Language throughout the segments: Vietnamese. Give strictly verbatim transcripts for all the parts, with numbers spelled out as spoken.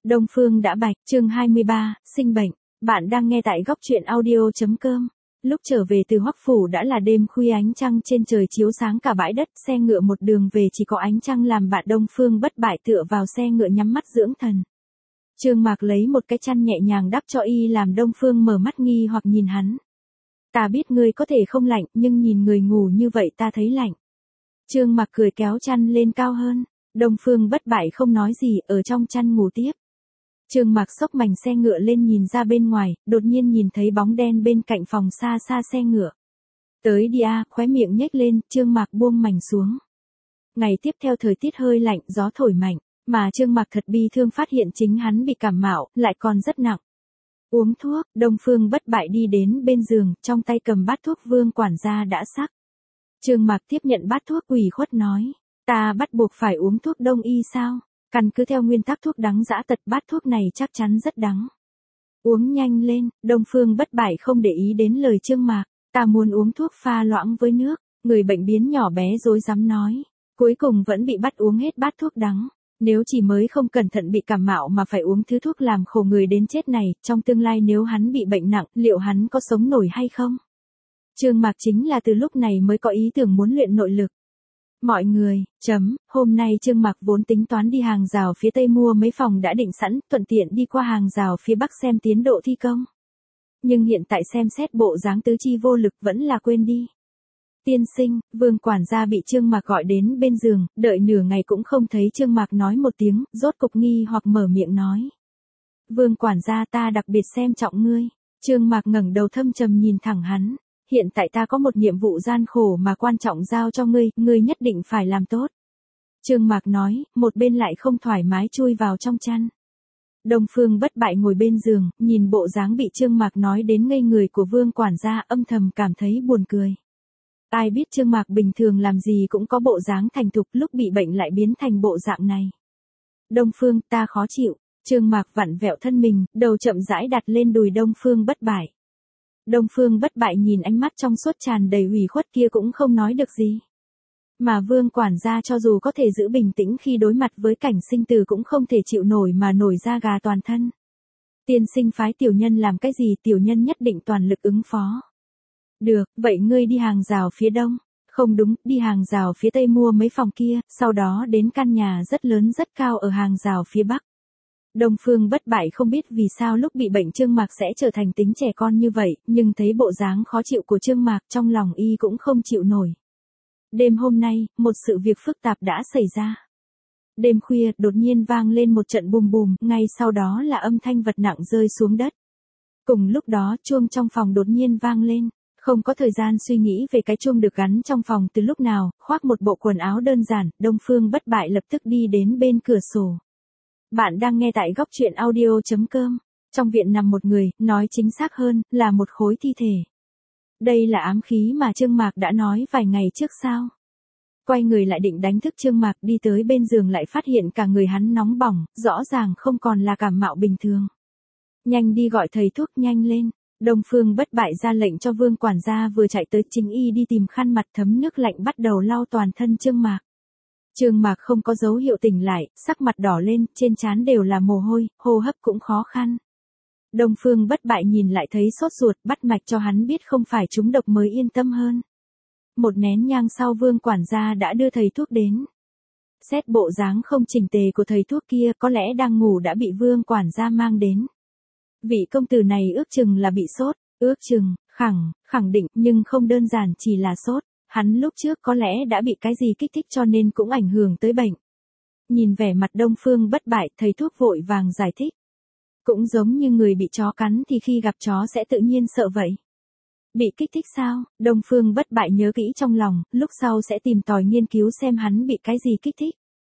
Đông Phương đã bạch, chương hai mươi ba, sinh bệnh. Bạn đang nghe tại góc truyện audio.com. Lúc trở về từ Hoắc Phủ đã là đêm khuya, ánh trăng trên trời chiếu sáng cả bãi đất, xe ngựa một đường về chỉ có ánh trăng làm bạn. Đông Phương bất bại tựa vào xe ngựa nhắm mắt dưỡng thần. Trương Mạc lấy một cái chăn nhẹ nhàng đắp cho y, làm Đông Phương mở mắt nghi hoặc nhìn hắn. Ta biết ngươi có thể không lạnh, nhưng nhìn người ngủ như vậy ta thấy lạnh. Trương Mạc cười kéo chăn lên cao hơn. Đông Phương bất bại không nói gì, ở trong chăn ngủ tiếp. Trương Mạc xốc mảnh xe ngựa lên nhìn ra bên ngoài, đột nhiên nhìn thấy bóng đen bên cạnh phòng xa xa xe ngựa. Tới đi a, khóe miệng nhếch lên, Trương Mạc buông mảnh xuống. Ngày tiếp theo thời tiết hơi lạnh, gió thổi mạnh, mà Trương Mạc thật bi thương phát hiện chính hắn bị cảm mạo, lại còn rất nặng. Uống thuốc, Đông Phương bất bại đi đến bên giường, trong tay cầm bát thuốc Vương quản gia đã sắc. Trương Mạc tiếp nhận bát thuốc ủy khuất nói, ta bắt buộc phải uống thuốc đông y sao? Căn cứ theo nguyên tắc thuốc đắng dã tật, bát thuốc này chắc chắn rất đắng. Uống nhanh lên, Đông Phương bất bại không để ý đến lời Trương Mạc, ta muốn uống thuốc pha loãng với nước, người bệnh biến nhỏ bé rối rắm nói. Cuối cùng vẫn bị bắt uống hết bát thuốc đắng. Nếu chỉ mới không cẩn thận bị cảm mạo mà phải uống thứ thuốc làm khổ người đến chết này, trong tương lai nếu hắn bị bệnh nặng, liệu hắn có sống nổi hay không? Trương Mạc chính là từ lúc này mới có ý tưởng muốn luyện nội lực. Mọi người, chấm, hôm nay Trương Mạc vốn tính toán đi hàng rào phía Tây mua mấy phòng đã định sẵn, thuận tiện đi qua hàng rào phía Bắc xem tiến độ thi công. Nhưng hiện tại xem xét bộ dáng tứ chi vô lực vẫn là quên đi. Tiên sinh, Vương quản gia bị Trương Mạc gọi đến bên giường, đợi nửa ngày cũng không thấy Trương Mạc nói một tiếng, rốt cục nghi hoặc mở miệng nói. Vương quản gia, ta đặc biệt xem trọng ngươi. Trương Mạc ngẩng đầu thâm trầm nhìn thẳng hắn. Hiện tại ta có một nhiệm vụ gian khổ mà quan trọng giao cho ngươi, ngươi nhất định phải làm tốt. Trương Mạc nói, một bên lại không thoải mái chui vào trong chăn. Đông Phương bất bại ngồi bên giường, nhìn bộ dáng bị Trương Mạc nói đến ngây người của Vương quản gia, âm thầm cảm thấy buồn cười. Ai biết Trương Mạc bình thường làm gì cũng có bộ dáng thành thục, lúc bị bệnh lại biến thành bộ dạng này. Đông Phương, ta khó chịu. Trương Mạc vặn vẹo thân mình, đầu chậm rãi đặt lên đùi Đông Phương bất bại. Đông Phương bất bại nhìn ánh mắt trong suốt tràn đầy ủy khuất kia cũng không nói được gì. Mà Vương quản gia cho dù có thể giữ bình tĩnh khi đối mặt với cảnh sinh tử cũng không thể chịu nổi mà nổi da gà toàn thân. Tiên sinh phái tiểu nhân làm cái gì, tiểu nhân nhất định toàn lực ứng phó. Được, vậy ngươi đi hàng rào phía đông. Không đúng, đi hàng rào phía tây mua mấy phòng kia, sau đó đến căn nhà rất lớn rất cao ở hàng rào phía bắc. Đông Phương bất bại không biết vì sao lúc bị bệnh Trương Mạc sẽ trở thành tính trẻ con như vậy, nhưng thấy bộ dáng khó chịu của Trương Mạc trong lòng y cũng không chịu nổi. Đêm hôm nay, một sự việc phức tạp đã xảy ra. Đêm khuya, đột nhiên vang lên một trận bùm bùm, ngay sau đó là âm thanh vật nặng rơi xuống đất. Cùng lúc đó, chuông trong phòng đột nhiên vang lên. Không có thời gian suy nghĩ về cái chuông được gắn trong phòng từ lúc nào, khoác một bộ quần áo đơn giản, Đông Phương bất bại lập tức đi đến bên cửa sổ. Bạn đang nghe tại góc truyện audio.com. Trong viện nằm một người, nói chính xác hơn, là một khối thi thể. Đây là ám khí mà Trương Mạc đã nói vài ngày trước sao? Quay người lại định đánh thức Trương Mạc, đi tới bên giường lại phát hiện cả người hắn nóng bỏng, rõ ràng không còn là cảm mạo bình thường. Nhanh đi gọi thầy thuốc, nhanh lên. Đông Phương bất bại ra lệnh cho Vương quản gia vừa chạy tới, chính y đi tìm khăn mặt thấm nước lạnh bắt đầu lau toàn thân Trương Mạc. Trương Mạc không có dấu hiệu tỉnh lại, sắc mặt đỏ lên, trên trán đều là mồ hôi, hô hấp cũng khó khăn. Đông Phương bất bại nhìn lại thấy sốt ruột, bắt mạch cho hắn biết không phải trúng độc mới yên tâm hơn. Một nén nhang sau Vương quản gia đã đưa thầy thuốc đến. Xét bộ dáng không chỉnh tề của thầy thuốc kia, có lẽ đang ngủ đã bị Vương quản gia mang đến. Vị công tử này ước chừng là bị sốt, ước chừng, khẳng, khẳng định, nhưng không đơn giản chỉ là sốt. Hắn lúc trước có lẽ đã bị cái gì kích thích cho nên cũng ảnh hưởng tới bệnh. Nhìn vẻ mặt Đông Phương bất bại, thầy thuốc vội vàng giải thích. Cũng giống như người bị chó cắn thì khi gặp chó sẽ tự nhiên sợ vậy. Bị kích thích sao? Đông Phương bất bại nhớ kỹ trong lòng, lúc sau sẽ tìm tòi nghiên cứu xem hắn bị cái gì kích thích.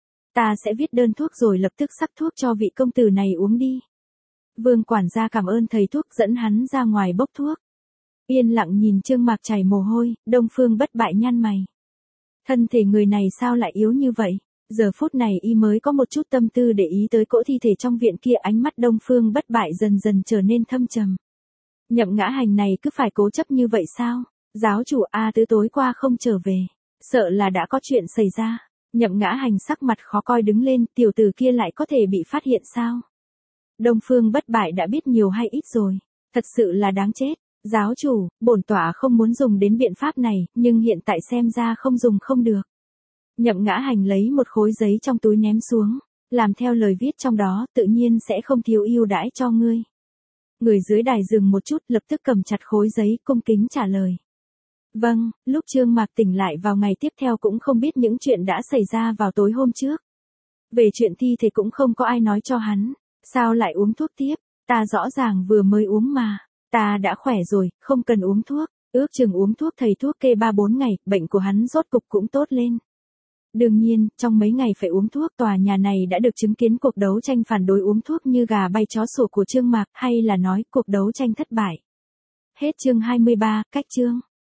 Ta sẽ viết đơn thuốc rồi lập tức sắc thuốc cho vị công tử này uống đi. Vương quản gia cảm ơn thầy thuốc dẫn hắn ra ngoài bốc thuốc. Yên lặng nhìn Trương Mạc chảy mồ hôi, Đông Phương bất bại nhăn mày. Thân thể người này sao lại yếu như vậy? Giờ phút này y mới có một chút tâm tư để ý tới cỗ thi thể trong viện kia, ánh mắt Đông Phương bất bại dần dần trở nên thâm trầm. Nhậm Ngã Hành này cứ phải cố chấp như vậy sao? Giáo chủ A Tứ tối qua không trở về, sợ là đã có chuyện xảy ra. Nhậm Ngã Hành sắc mặt khó coi đứng lên, tiểu tử kia lại có thể bị phát hiện sao? Đông Phương Bất Bại đã biết nhiều hay ít rồi. Thật sự là đáng chết. Giáo chủ, bổn tọa không muốn dùng đến biện pháp này, nhưng hiện tại xem ra không dùng không được. Nhậm Ngã Hành lấy một khối giấy trong túi ném xuống, làm theo lời viết trong đó, tự nhiên sẽ không thiếu ưu đãi cho ngươi. Người dưới đài dừng một chút, lập tức cầm chặt khối giấy, cung kính trả lời. Vâng, lúc Trương Mạc tỉnh lại vào ngày tiếp theo cũng không biết những chuyện đã xảy ra vào tối hôm trước. Về chuyện thi thể cũng không có ai nói cho hắn. Sao lại uống thuốc tiếp? Ta rõ ràng vừa mới uống mà. Ta đã khỏe rồi, không cần uống thuốc. Ước chừng uống thuốc thầy thuốc kê ba bốn ngày, bệnh của hắn rốt cục cũng tốt lên. Đương nhiên, trong mấy ngày phải uống thuốc, tòa nhà này đã được chứng kiến cuộc đấu tranh phản đối uống thuốc như gà bay chó sủa của Trương Mạc, hay là nói cuộc đấu tranh thất bại. Hết chương hai mươi ba, cách chương.